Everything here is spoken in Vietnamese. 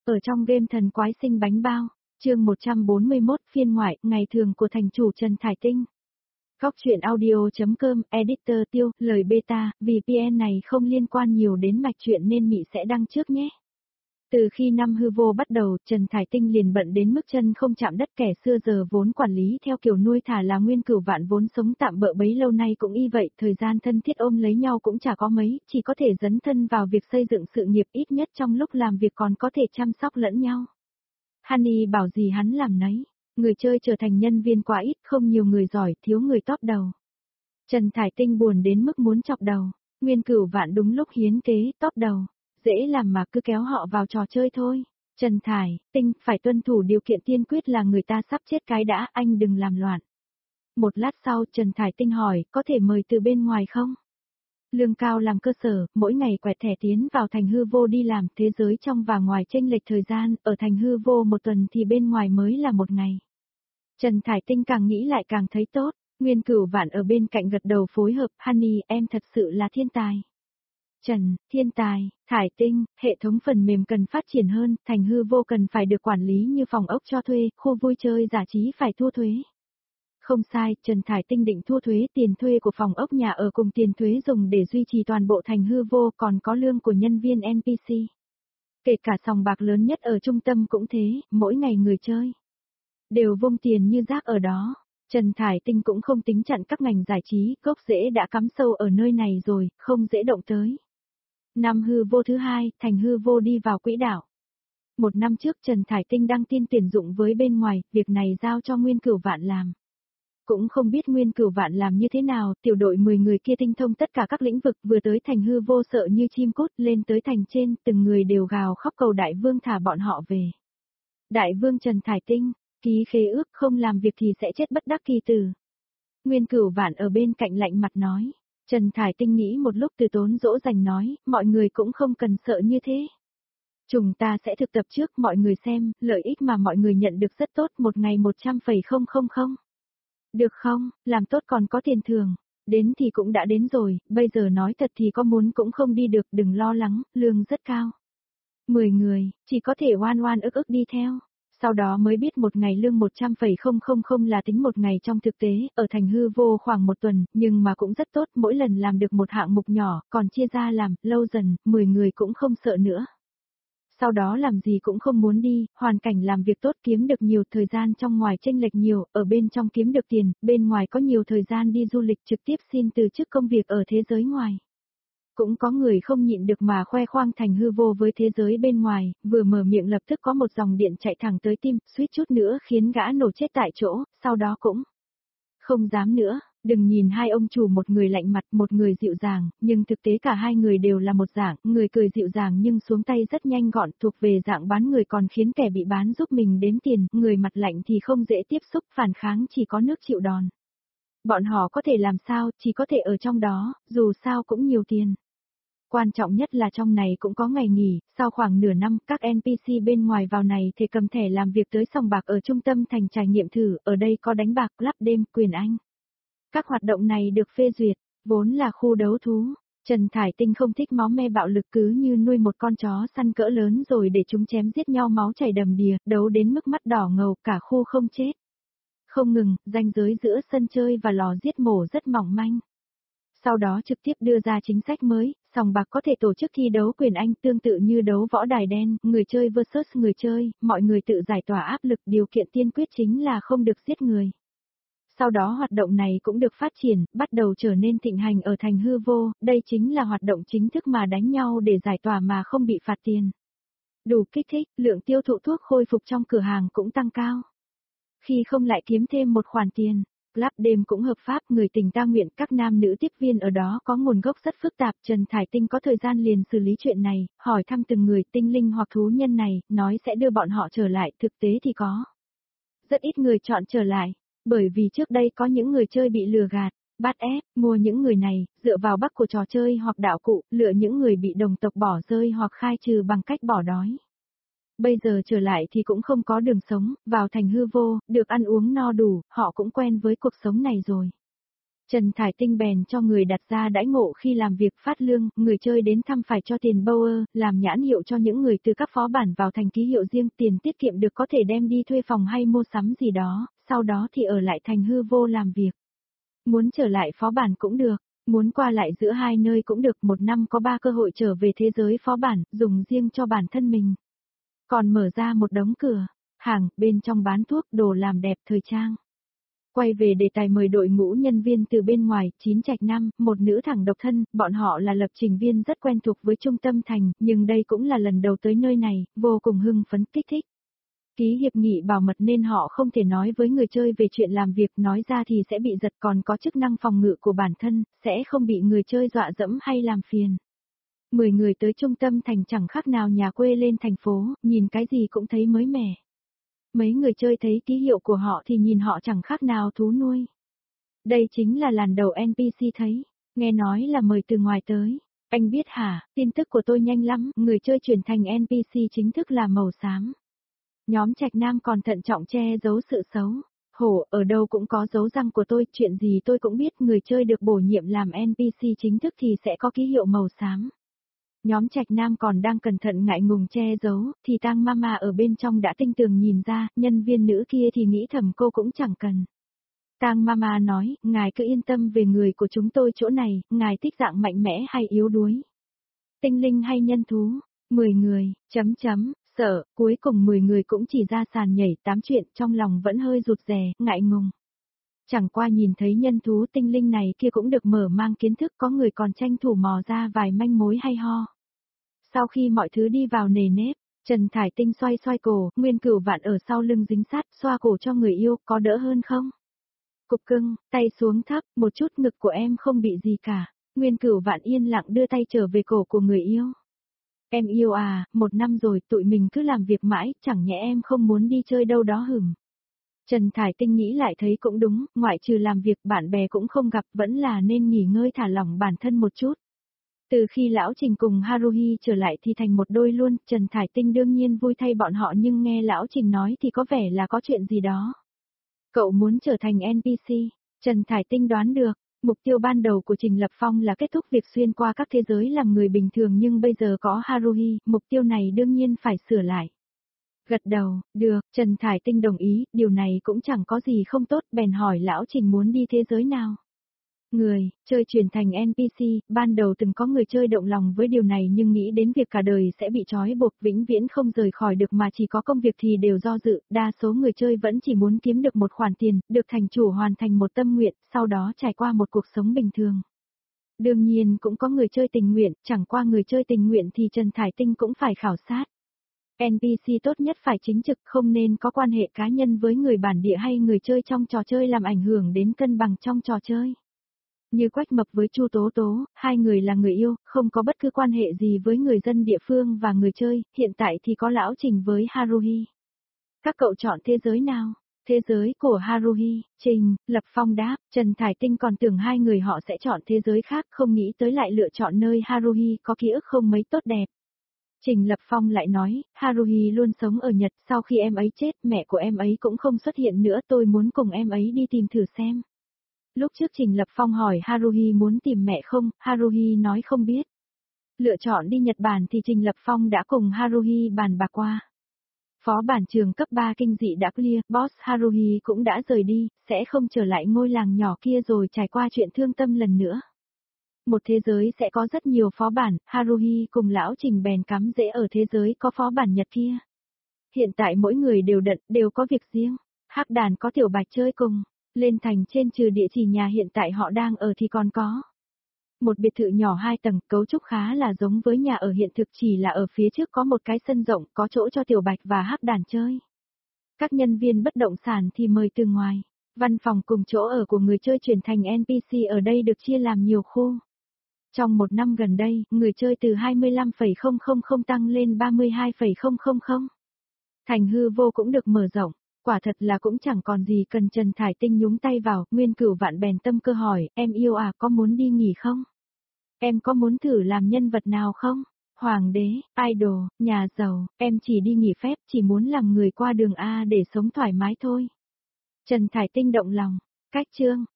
Ở trong game thần quái sinh bánh bao, chương 141 phiên ngoại, ngày thường của thành chủ Trần Thải Tinh. Góc truyện audio.com, editor Tiêu, lời beta, VPN này không liên quan nhiều đến mạch truyện nên Mị sẽ đăng trước nhé. Từ khi năm hư vô bắt đầu, Trần Thải Tinh liền bận đến mức chân không chạm đất, kẻ xưa giờ vốn quản lý theo kiểu nuôi thả là Nguyên Cửu Vạn vốn sống tạm bợ bấy lâu nay cũng y vậy, thời gian thân thiết ôm lấy nhau cũng chả có mấy, chỉ có thể dấn thân vào việc xây dựng sự nghiệp, ít nhất trong lúc làm việc còn có thể chăm sóc lẫn nhau. Honey bảo gì hắn làm nấy, người chơi trở thành nhân viên quá ít, không nhiều người giỏi, thiếu người top đầu. Trần Thải Tinh buồn đến mức muốn chọc đầu, Nguyên Cửu Vạn đúng lúc hiến kế, top đầu. Dễ làm mà cứ kéo họ vào trò chơi thôi. Trần Thải Tinh phải tuân thủ điều kiện tiên quyết là người ta sắp chết cái đã, anh đừng làm loạn. Một lát sau Trần Thải Tinh hỏi, có thể mời từ bên ngoài không? Lương cao làm cơ sở, mỗi ngày quẹt thẻ tiến vào thành hư vô đi làm, thế giới trong và ngoài chênh lệch thời gian, ở thành hư vô một tuần thì bên ngoài mới là một ngày. Trần Thải Tinh càng nghĩ lại càng thấy tốt, Nguyên Cửu Vạn ở bên cạnh gật đầu phối hợp, Honey, em thật sự là thiên tài. Trần, thiên tài, Thải Tinh, hệ thống phần mềm cần phát triển hơn, thành hư vô cần phải được quản lý như phòng ốc cho thuê, khu vui chơi giải trí phải thu thuế. Không sai, Trần Thải Tinh định thu thuế tiền thuê của phòng ốc nhà ở cùng tiền thuế dùng để duy trì toàn bộ thành hư vô, còn có lương của nhân viên NPC. Kể cả sòng bạc lớn nhất ở trung tâm cũng thế, mỗi ngày người chơi đều vung tiền như rác ở đó. Trần Thải Tinh cũng không tính chặn các ngành giải trí, gốc rễ đã cắm sâu ở nơi này rồi, không dễ động tới. Năm hư vô thứ hai, thành hư vô đi vào quỹ đạo. Một năm trước Trần Thải Tinh đăng tin tuyển dụng với bên ngoài, việc này giao cho Nguyên Cửu Vạn làm. Cũng không biết Nguyên Cửu Vạn làm như thế nào, tiểu đội 10 người kia tinh thông tất cả các lĩnh vực, vừa tới thành hư vô sợ như chim cút, lên tới thành trên, từng người đều gào khóc cầu đại vương thả bọn họ về. Đại vương Trần Thải Tinh, ký khế ước không làm việc thì sẽ chết bất đắc kỳ tử. Nguyên Cửu Vạn ở bên cạnh lạnh mặt nói. Trần Thải Tinh nghĩ một lúc từ tốn dỗ dành nói, mọi người cũng không cần sợ như thế. Chúng ta sẽ thực tập trước, mọi người xem, lợi ích mà mọi người nhận được rất tốt, một ngày 100,000. Được không, làm tốt còn có tiền thưởng, đến thì cũng đã đến rồi, bây giờ nói thật thì có muốn cũng không đi được, đừng lo lắng, lương rất cao. 10 người, chỉ có thể oan oan ức ức đi theo. Sau đó mới biết một ngày lương 100,000 là tính một ngày trong thực tế, ở thành hư vô khoảng một tuần, nhưng mà cũng rất tốt, mỗi lần làm được một hạng mục nhỏ, còn chia ra làm, lâu dần, 10 người cũng không sợ nữa. Sau đó làm gì cũng không muốn đi, hoàn cảnh làm việc tốt, kiếm được nhiều, thời gian trong ngoài chênh lệch nhiều, ở bên trong kiếm được tiền, bên ngoài có nhiều thời gian đi du lịch, trực tiếp xin từ chức công việc ở thế giới ngoài. Cũng có người không nhịn được mà khoe khoang thành hư vô với thế giới bên ngoài, vừa mở miệng lập tức có một dòng điện chạy thẳng tới tim, suýt chút nữa khiến gã nổ chết tại chỗ, sau đó cũng không dám nữa. Đừng nhìn hai ông chủ, một người lạnh mặt, một người dịu dàng, nhưng thực tế cả hai người đều là một dạng, người cười dịu dàng nhưng xuống tay rất nhanh gọn, thuộc về dạng bán người còn khiến kẻ bị bán giúp mình đếm tiền, người mặt lạnh thì không dễ tiếp xúc, phản kháng chỉ có nước chịu đòn. Bọn họ có thể làm sao, chỉ có thể ở trong đó, dù sao cũng nhiều tiền. Quan trọng nhất là trong này cũng có ngày nghỉ, sau khoảng nửa năm, các NPC bên ngoài vào này thì cầm thẻ làm việc tới sòng bạc ở trung tâm thành trải nghiệm thử, ở đây có đánh bạc, lắp đêm, quyền Anh. Các hoạt động này được phê duyệt, vốn là khu đấu thú. Trần Thải Tinh không thích máu me bạo lực, cứ như nuôi một con chó săn cỡ lớn rồi để chúng chém giết nhau máu chảy đầm đìa, đấu đến mức mắt đỏ ngầu, cả khu không chết. Không ngừng, ranh giới giữa sân chơi và lò giết mổ rất mỏng manh. Sau đó trực tiếp đưa ra chính sách mới, sòng bạc có thể tổ chức thi đấu quyền Anh tương tự như đấu võ đài đen, người chơi versus người chơi, mọi người tự giải tỏa áp lực, điều kiện tiên quyết chính là không được giết người. Sau đó hoạt động này cũng được phát triển, bắt đầu trở nên thịnh hành ở thành hư vô, đây chính là hoạt động chính thức mà đánh nhau để giải tỏa mà không bị phạt tiền. Đủ kích thích, lượng tiêu thụ thuốc khôi phục trong cửa hàng cũng tăng cao. Khi không lại kiếm thêm một khoản tiền, club đêm cũng hợp pháp, người tình ta nguyện, các nam nữ tiếp viên ở đó có nguồn gốc rất phức tạp, Trần Thải Tinh có thời gian liền xử lý chuyện này, hỏi thăm từng người tinh linh hoặc thú nhân này, nói sẽ đưa bọn họ trở lại, thực tế thì có rất ít người chọn trở lại. Bởi vì trước đây có những người chơi bị lừa gạt, bắt ép, mua những người này, dựa vào bug của trò chơi hoặc đạo cụ, lựa những người bị đồng tộc bỏ rơi hoặc khai trừ bằng cách bỏ đói. Bây giờ trở lại thì cũng không có đường sống, vào thành hư vô, được ăn uống no đủ, họ cũng quen với cuộc sống này rồi. Trần Thải Tinh bèn cho người đặt ra đãi ngộ khi làm việc phát lương, người chơi đến thăm phải cho tiền Bauer, làm nhãn hiệu cho những người từ các phó bản vào thành ký hiệu riêng, tiền tiết kiệm được có thể đem đi thuê phòng hay mua sắm gì đó, sau đó thì ở lại thành hư vô làm việc. Muốn trở lại phó bản cũng được, muốn qua lại giữa hai nơi cũng được, một năm có 3 cơ hội trở về thế giới phó bản, dùng riêng cho bản thân mình. Còn mở ra một đống cửa hàng, bên trong bán thuốc, đồ làm đẹp, thời trang. Quay về đề tài mời đội ngũ nhân viên từ bên ngoài, 9 trạch nam, một nữ thẳng độc thân, bọn họ là lập trình viên rất quen thuộc với trung tâm thành, nhưng đây cũng là lần đầu tới nơi này, vô cùng hưng phấn kích thích. Ký hiệp nghị bảo mật nên họ không thể nói với người chơi về chuyện làm việc, nói ra thì sẽ bị giật, còn có chức năng phòng ngự của bản thân, sẽ không bị người chơi dọa dẫm hay làm phiền. 10 người tới trung tâm thành chẳng khác nào nhà quê lên thành phố, nhìn cái gì cũng thấy mới mẻ. Mấy người chơi thấy ký hiệu của họ thì nhìn họ chẳng khác nào thú nuôi. Đây chính là lần đầu NPC thấy, nghe nói là mời từ ngoài tới. Anh biết hả, tin tức của tôi nhanh lắm, người chơi chuyển thành NPC chính thức là màu xám. Nhóm Trạch Nam còn thận trọng che giấu sự xấu. Hổ, ở đâu cũng có dấu răng của tôi, chuyện gì tôi cũng biết, người chơi được bổ nhiệm làm NPC chính thức thì sẽ có ký hiệu màu xám. Nhóm Trạch Nam còn đang cẩn thận ngại ngùng che giấu, thì Tang Mama ở bên trong đã tinh tường nhìn ra, nhân viên nữ kia thì nghĩ thầm cô cũng chẳng cần. Tang Mama nói, ngài cứ yên tâm về người của chúng tôi chỗ này, ngài thích dạng mạnh mẽ hay yếu đuối. Tinh linh hay nhân thú, 10 người, sợ, cuối cùng 10 người cũng chỉ ra sàn nhảy tám chuyện, trong lòng vẫn hơi rụt rè, ngại ngùng. Chẳng qua nhìn thấy nhân thú tinh linh này kia cũng được mở mang kiến thức, có người còn tranh thủ mò ra vài manh mối hay ho. Sau khi mọi thứ đi vào nề nếp, Trần Thải Tinh xoay xoay cổ, Nguyên Cửu Vạn ở sau lưng dính sát, xoa cổ cho người yêu, có đỡ hơn không? Cục cưng, tay xuống thấp, một chút, ngực của em không bị gì cả. Nguyên Cửu Vạn yên lặng đưa tay trở về cổ của người yêu. Em yêu à, 1 năm rồi tụi mình cứ làm việc mãi, chẳng nhẽ em không muốn đi chơi đâu đó hửng. Trần Thải Tinh nghĩ lại thấy cũng đúng, ngoại trừ làm việc bạn bè cũng không gặp, vẫn là nên nghỉ ngơi thả lỏng bản thân một chút. Từ khi Lão Trình cùng Haruhi trở lại thì thành một đôi luôn, Trần Thải Tinh đương nhiên vui thay bọn họ, nhưng nghe Lão Trình nói thì có vẻ là có chuyện gì đó. Cậu muốn trở thành NPC, Trần Thải Tinh đoán được. Mục tiêu ban đầu của Trình Lập Phong là kết thúc việc xuyên qua các thế giới làm người bình thường, nhưng bây giờ có Haruhi, mục tiêu này đương nhiên phải sửa lại. Gật đầu, được, Trần Thải Tinh đồng ý, điều này cũng chẳng có gì không tốt, bèn hỏi Lão Trình muốn đi thế giới nào. Người, chơi chuyển thành NPC, ban đầu từng có người chơi động lòng với điều này, nhưng nghĩ đến việc cả đời sẽ bị trói buộc vĩnh viễn không rời khỏi được mà chỉ có công việc thì đều do dự, đa số người chơi vẫn chỉ muốn kiếm được một khoản tiền, được thành chủ hoàn thành một tâm nguyện, sau đó trải qua một cuộc sống bình thường. Đương nhiên cũng có người chơi tình nguyện, chẳng qua người chơi tình nguyện thì Trần Thải Tinh cũng phải khảo sát. NPC tốt nhất phải chính trực, không nên có quan hệ cá nhân với người bản địa hay người chơi trong trò chơi làm ảnh hưởng đến cân bằng trong trò chơi. Như Quách Mập với Chu Tố Tố, hai người là người yêu, không có bất cứ quan hệ gì với người dân địa phương và người chơi, hiện tại thì có Lão Trình với Haruhi. Các cậu chọn thế giới nào? Thế giới của Haruhi, Trình, Lập Phong đáp, Trần Thải Tinh còn tưởng hai người họ sẽ chọn thế giới khác, không nghĩ tới lại lựa chọn nơi Haruhi có ký ức không mấy tốt đẹp. Trình Lập Phong lại nói, Haruhi luôn sống ở Nhật, sau khi em ấy chết, mẹ của em ấy cũng không xuất hiện nữa, tôi muốn cùng em ấy đi tìm thử xem. Lúc trước Trình Lập Phong hỏi Haruhi muốn tìm mẹ không, Haruhi nói không biết. Lựa chọn đi Nhật Bản thì Trình Lập Phong đã cùng Haruhi bàn bạc qua. Phó bản trường cấp 3 kinh dị đã clear, boss Haruhi cũng đã rời đi, sẽ không trở lại ngôi làng nhỏ kia rồi trải qua chuyện thương tâm lần nữa. Một thế giới sẽ có rất nhiều phó bản, Haruhi cùng Lão Trình bèn cắm rễ ở thế giới có phó bản Nhật kia. Hiện tại mỗi người đều đận, đều có việc riêng. Hắc Đàn có Tiểu Bạch chơi cùng. Lên thành trên trừ địa chỉ nhà hiện tại họ đang ở thì còn có một biệt thự nhỏ 2 tầng, cấu trúc khá là giống với nhà ở hiện thực, chỉ là ở phía trước có một cái sân rộng, có chỗ cho Tiểu Bạch và Hắc Đàn chơi. Các nhân viên bất động sản thì mời từ ngoài. Văn phòng cùng chỗ ở của người chơi chuyển thành NPC ở đây được chia làm nhiều khu. Trong 1 năm gần đây, người chơi từ 25,000 tăng lên 32,000. Thành hư vô cũng được mở rộng. Quả thật là cũng chẳng còn gì cần Trần Thải Tinh nhúng tay vào, Nguyên Cửu Vạn bèn tâm cơ hỏi, em yêu à, có muốn đi nghỉ không? Em có muốn thử làm nhân vật nào không? Hoàng đế, idol, nhà giàu, em chỉ đi nghỉ phép, chỉ muốn làm người qua đường A để sống thoải mái thôi. Trần Thải Tinh động lòng, cách chương,